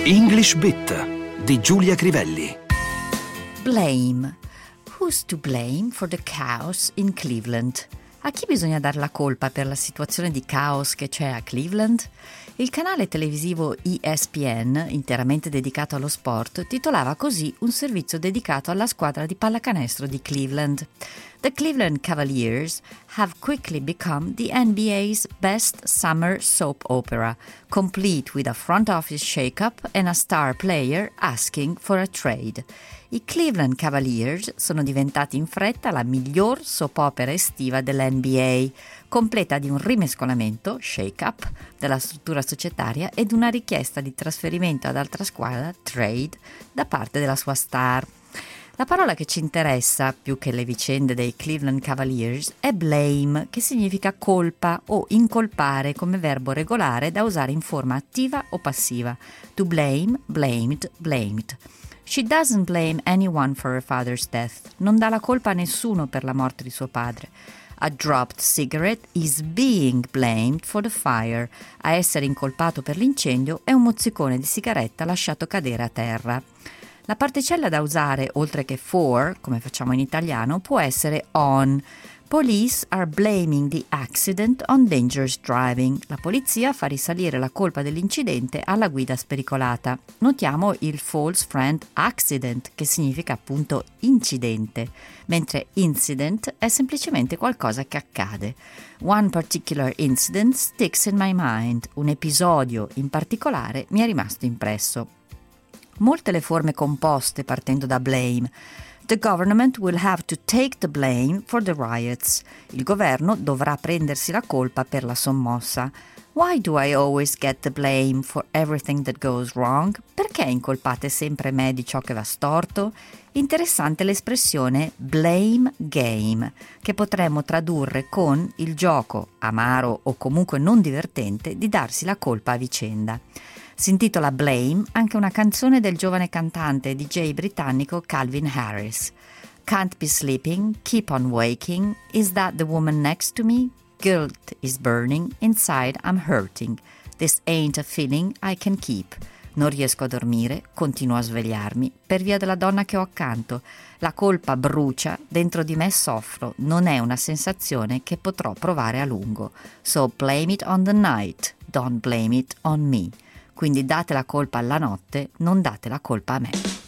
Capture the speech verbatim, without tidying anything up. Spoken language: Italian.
English Bit di Giulia Crivelli. Blame. Who's to blame for the chaos in Cleveland? A chi bisogna dare la colpa per la situazione di caos che c'è a Cleveland? Il canale televisivo E S P N, interamente dedicato allo sport, titolava così un servizio dedicato alla squadra di pallacanestro di Cleveland. The Cleveland Cavaliers have quickly become the N B A's best summer soap opera, complete with a front office shake-up and a star player asking for a trade. I Cleveland Cavaliers sono diventati in fretta la miglior soap opera estiva dell'N B A, completa di un rimescolamento, shake-up, della struttura societaria ed una richiesta di trasferimento ad altra squadra, trade, da parte della sua star. La parola che ci interessa, più che le vicende dei Cleveland Cavaliers, è blame, che significa colpa o incolpare come verbo regolare da usare in forma attiva o passiva. To blame, blamed, blamed. She doesn't blame anyone for her father's death. Non dà la colpa a nessuno per la morte di suo padre. A dropped cigarette is being blamed for the fire. A essere incolpato per l'incendio è un mozzicone di sigaretta lasciato cadere a terra. La particella da usare, oltre che for, come facciamo in italiano, può essere on. Police are blaming the accident on dangerous driving. La polizia fa risalire la colpa dell'incidente alla guida spericolata. Notiamo il false friend accident, che significa appunto incidente, mentre incident è semplicemente qualcosa che accade. One particular incident sticks in my mind. Un episodio in particolare mi è rimasto impresso. Molte le forme composte partendo da blame. The government will have to take the blame for the riots. Il governo dovrà prendersi la colpa per la sommossa. Why do I always get the blame for everything that goes wrong? Perché incolpate sempre me di ciò che va storto? Interessante l'espressione blame game, che potremmo tradurre con il gioco, amaro o comunque non divertente, di darsi la colpa a vicenda. Si intitola Blame anche una canzone del giovane cantante e D J britannico Calvin Harris. Can't be sleeping, keep on waking, is that the woman next to me? Guilt is burning, inside I'm hurting. This ain't a feeling I can keep. Non riesco a dormire, continuo a svegliarmi, per via della donna che ho accanto. La colpa brucia, dentro di me soffro, non è una sensazione che potrò provare a lungo. So blame it on the night, don't blame it on me. Quindi date la colpa alla notte, non date la colpa a me.